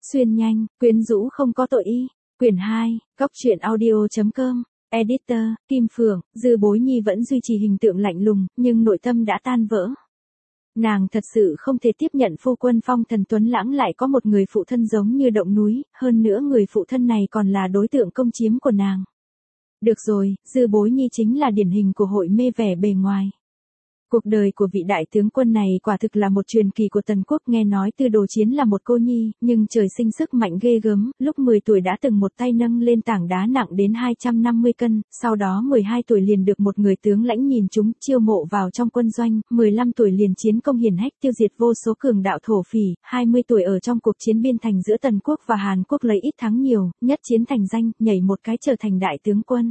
Xuyên nhanh, quyến rũ không có tội y. Quyển 2, Góc truyện audio.com. Editor, Kim Phượng. Dư Bối Nhi vẫn duy trì hình tượng lạnh lùng, nhưng nội tâm đã tan vỡ. Nàng thật sự không thể tiếp nhận phu quân phong thần tuấn lãng lại có một người phụ thân giống như động núi, hơn nữa người phụ thân này còn là đối tượng công chiếm của nàng. Được rồi, Dư Bối Nhi chính là điển hình của hội mê vẻ bề ngoài. Cuộc đời của vị đại tướng quân này quả thực là một truyền kỳ của Tần quốc, nghe nói Tư Đồ Chiến là một cô nhi, nhưng trời sinh sức mạnh ghê gớm, lúc 10 tuổi đã từng một tay nâng lên tảng đá nặng đến 250 cân, sau đó 12 tuổi liền được một người tướng lãnh nhìn chúng, chiêu mộ vào trong quân doanh, 15 tuổi liền chiến công hiển hách tiêu diệt vô số cường đạo thổ phỉ, 20 tuổi ở trong cuộc chiến biên thành giữa Tần quốc và Hàn Quốc lấy ít thắng nhiều, nhất chiến thành danh, nhảy một cái trở thành đại tướng quân.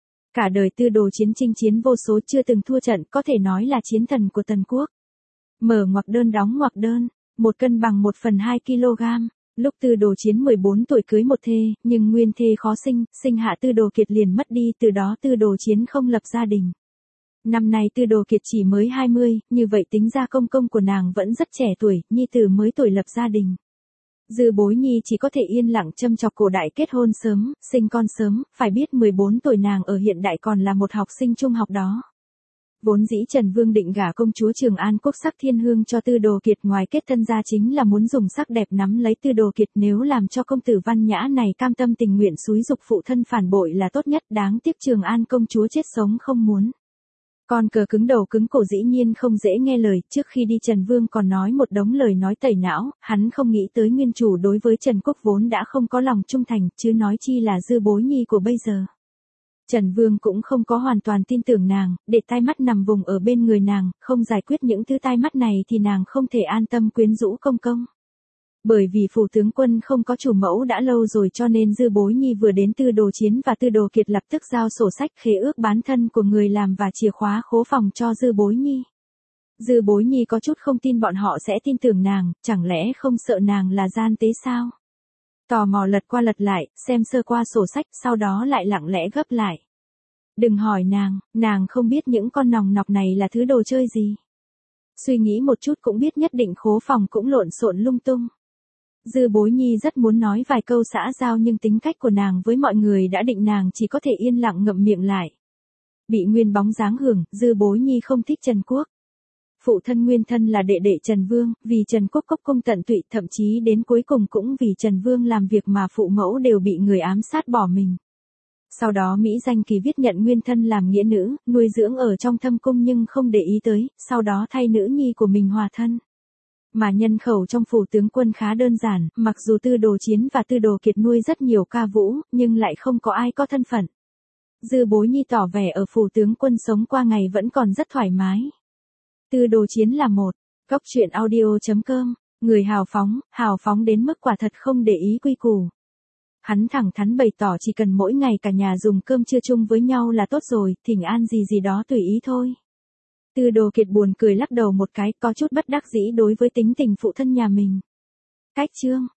Cả đời Tư Đồ Chiến chinh chiến vô số chưa từng thua trận, có thể nói là chiến thần của Tần quốc. Mở ngoặc đơn đóng ngoặc đơn, 1 cân bằng 1/2 kg. Lúc Tư Đồ Chiến 14 tuổi cưới một thê, nhưng nguyên thê khó sinh, sinh hạ Tư Đồ Kiệt liền mất đi, từ đó Tư Đồ Chiến không lập gia đình. Năm nay Tư Đồ Kiệt chỉ mới 20, như vậy tính ra công công của nàng vẫn rất trẻ tuổi, nhi tử mới tuổi lập gia đình. Dư Bối Nhi chỉ có thể yên lặng châm chọc cổ đại kết hôn sớm, sinh con sớm, phải biết 14 tuổi nàng ở hiện đại còn là một học sinh trung học đó. Vốn dĩ Trần Vương định gả công chúa Trường An quốc sắc thiên hương cho Tư Đồ Kiệt, ngoài kết thân ra chính là muốn dùng sắc đẹp nắm lấy Tư Đồ Kiệt, nếu làm cho công tử văn nhã này cam tâm tình nguyện xúi dục phụ thân phản bội là tốt nhất, đáng tiếc Trường An công chúa chết sống không muốn. Con cờ cứng đầu cứng cổ dĩ nhiên không dễ nghe lời, trước khi đi Trần Vương còn nói một đống lời nói tẩy não, hắn không nghĩ tới nguyên chủ đối với Trần Quốc vốn đã không có lòng trung thành, chứ nói chi là Dư Bối Nhi của bây giờ. Trần Vương cũng không có hoàn toàn tin tưởng nàng, để tai mắt nằm vùng ở bên người nàng, không giải quyết những thứ tai mắt này thì nàng không thể an tâm quyến rũ công công. Bởi vì phủ tướng quân không có chủ mẫu đã lâu rồi, cho nên Dư Bối Nhi vừa đến Tư Đồ Chiến và Tư Đồ Kiệt lập tức giao sổ sách khế ước bán thân của người làm và chìa khóa khố phòng cho Dư Bối Nhi. Dư Bối Nhi có chút không tin bọn họ sẽ tin tưởng nàng, chẳng lẽ không sợ nàng là gian tế sao? Tò mò lật qua lật lại, xem sơ qua sổ sách, sau đó lại lặng lẽ gấp lại. Đừng hỏi nàng không biết những con nòng nọc này là thứ đồ chơi gì. Suy nghĩ một chút cũng biết nhất định khố phòng cũng lộn xộn lung tung. Dư Bối Nhi rất muốn nói vài câu xã giao, nhưng tính cách của nàng với mọi người đã định nàng chỉ có thể yên lặng ngậm miệng lại. Bị nguyên bóng dáng hưởng, Dư Bối Nhi không thích Trần Quốc. Phụ thân nguyên thân là đệ đệ Trần Vương, vì Trần Quốc cốc công tận tụy, thậm chí đến cuối cùng cũng vì Trần Vương làm việc mà phụ mẫu đều bị người ám sát bỏ mình. Sau đó Mỹ Danh Kỳ viết nhận nguyên thân làm nghĩa nữ, nuôi dưỡng ở trong thâm cung nhưng không để ý tới, sau đó thay nữ nhi của mình hòa thân. Mà nhân khẩu trong phủ tướng quân khá đơn giản, mặc dù Tư Đồ Chiến và Tư Đồ Kiệt nuôi rất nhiều ca vũ, nhưng lại không có ai có thân phận. Dư Bối Nhi tỏ vẻ ở phủ tướng quân sống qua ngày vẫn còn rất thoải mái. Tư Đồ Chiến là một, Góc truyện audio.com, người hào phóng đến mức quả thật không để ý quy củ. Hắn thẳng thắn bày tỏ chỉ cần mỗi ngày cả nhà dùng cơm trưa chung với nhau là tốt rồi, thỉnh an gì đó tùy ý thôi. Tư Đồ Kiệt buồn cười lắc đầu một cái, có chút bất đắc dĩ đối với tính tình phụ thân nhà mình. Cách chương